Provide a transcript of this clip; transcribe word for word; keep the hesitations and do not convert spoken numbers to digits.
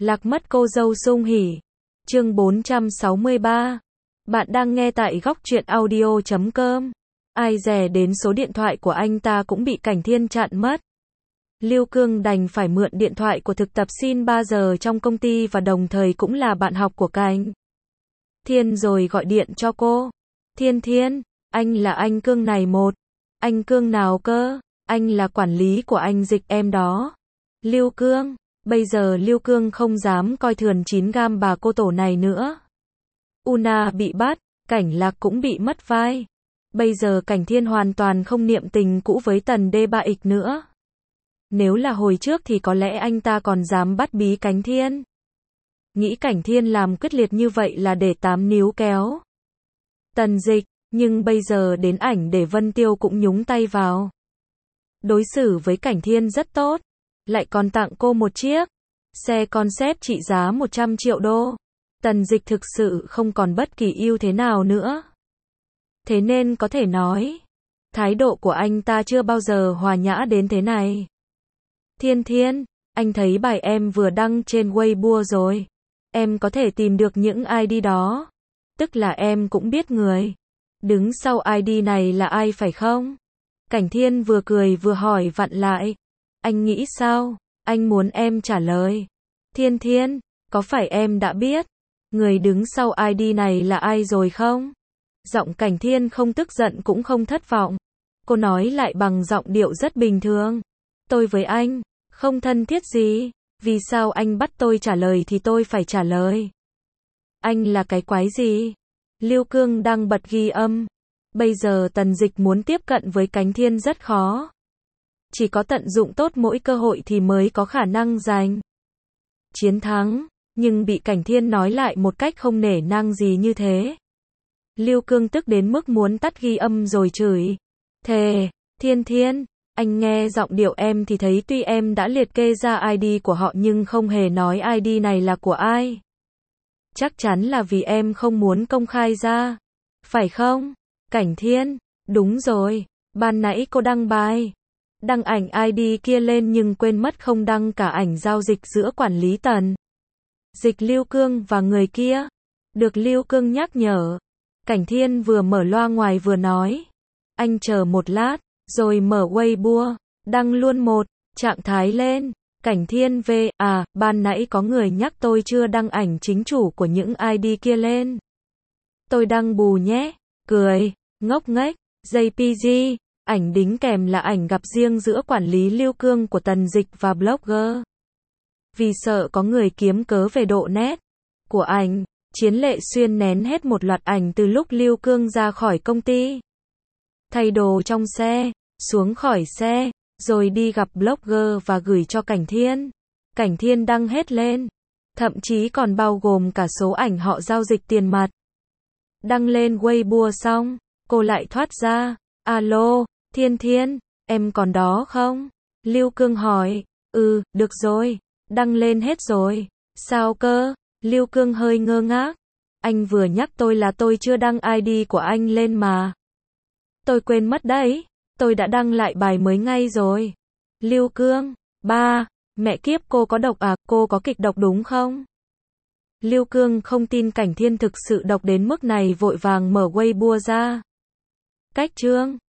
Lạc mất cô dâu sung hỉ. Chương bốn trăm sáu mươi ba. Bạn đang nghe tại góc truyện audio chấm com. Ai dè đến số điện thoại của anh ta cũng bị Cảnh Thiên chặn mất. Lưu Cương đành phải mượn điện thoại của thực tập sinh ba giờ trong công ty và đồng thời cũng là bạn học của Cảnh Thiên rồi gọi điện cho cô. Thiên Thiên, anh là anh Cương này một. Anh Cương nào cơ? Anh là quản lý của anh Dịch em đó. Lưu Cương. Bây giờ Lưu Cương không dám coi thường chín gam bà cô tổ này nữa. Una bị bắt, Cảnh Lạc cũng bị mất vai. Bây giờ Cảnh Thiên hoàn toàn không niệm tình cũ với Tần Đê Ba Ịch nữa. Nếu là hồi trước thì có lẽ anh ta còn dám bắt bí Cảnh Thiên. Nghĩ Cảnh Thiên làm quyết liệt như vậy là để tám níu kéo Tần Dịch, nhưng bây giờ đến ảnh để Vân Tiêu cũng nhúng tay vào. Đối xử với Cảnh Thiên rất tốt, lại còn tặng cô một chiếc xe concept trị giá một trăm triệu đô. Tần Dịch thực sự không còn bất kỳ ưu thế nào nữa. Thế nên có thể nói, thái độ của anh ta chưa bao giờ hòa nhã đến thế này. Thiên Thiên, anh thấy bài em vừa đăng trên Weibo rồi. Em có thể tìm được những i đê đó. Tức là em cũng biết người đứng sau i đê này là ai phải không? Cảnh Thiên vừa cười vừa hỏi vặn lại. Anh nghĩ sao? Anh muốn em trả lời. Thiên Thiên, có phải em đã biết người đứng sau i đê này là ai rồi không? Giọng Cảnh Thiên không tức giận cũng không thất vọng. Cô nói lại bằng giọng điệu rất bình thường. Tôi với anh không thân thiết gì. Vì sao anh bắt tôi trả lời thì tôi phải trả lời? Anh là cái quái gì? Lưu Cương đang bật ghi âm. Bây giờ Tần Dịch muốn tiếp cận với Cảnh Thiên rất khó. Chỉ có tận dụng tốt mỗi cơ hội thì mới có khả năng giành chiến thắng. Nhưng bị Cảnh Thiên nói lại một cách không nể nang gì như thế. Lưu Cương tức đến mức muốn tắt ghi âm rồi chửi. Thề, Thiên Thiên, anh nghe giọng điệu em thì thấy tuy em đã liệt kê ra i đê của họ nhưng không hề nói i đê này là của ai. Chắc chắn là vì em không muốn công khai ra. Phải không? Cảnh Thiên, đúng rồi, ban nãy cô đăng bài, đăng ảnh i đê kia lên nhưng quên mất không đăng cả ảnh giao dịch giữa quản lý Tần Dịch Lưu Cương và người kia. Được Lưu Cương nhắc nhở. Cảnh Thiên vừa mở loa ngoài vừa nói. Anh chờ một lát, rồi mở Weibo, đăng luôn một trạng thái lên. Cảnh Thiên về, à, ban nãy có người nhắc tôi chưa đăng ảnh chính chủ của những i đê kia lên. Tôi đăng bù nhé. Cười, ngốc nghếch, gi pê giê, ảnh đính kèm là ảnh gặp riêng giữa quản lý Lưu Cương của Tần Dịch và blogger. Vì sợ có người kiếm cớ về độ nét của ảnh, Chiến Lệ Xuyên nén hết một loạt ảnh từ lúc Lưu Cương ra khỏi công ty. Thay đồ trong xe, xuống khỏi xe, rồi đi gặp blogger và gửi cho Cảnh Thiên. Cảnh Thiên đăng hết lên. Thậm chí còn bao gồm cả số ảnh họ giao dịch tiền mặt. Đăng lên Weibo xong, cô lại thoát ra. Alo, Thiên Thiên, em còn đó không? Lưu Cương hỏi. Ừ, được rồi, đăng lên hết rồi. Sao cơ? Lưu Cương hơi ngơ ngác. Anh vừa nhắc tôi là tôi chưa đăng i đê của anh lên mà. Tôi quên mất đấy, tôi đã đăng lại bài mới ngay rồi. Lưu Cương, ba, mẹ kiếp cô có độc à, cô có kịch độc đúng không? Lưu Cương không tin Cảnh Thiên thực sự độc đến mức này vội vàng mở Weibo ra. Cách chương,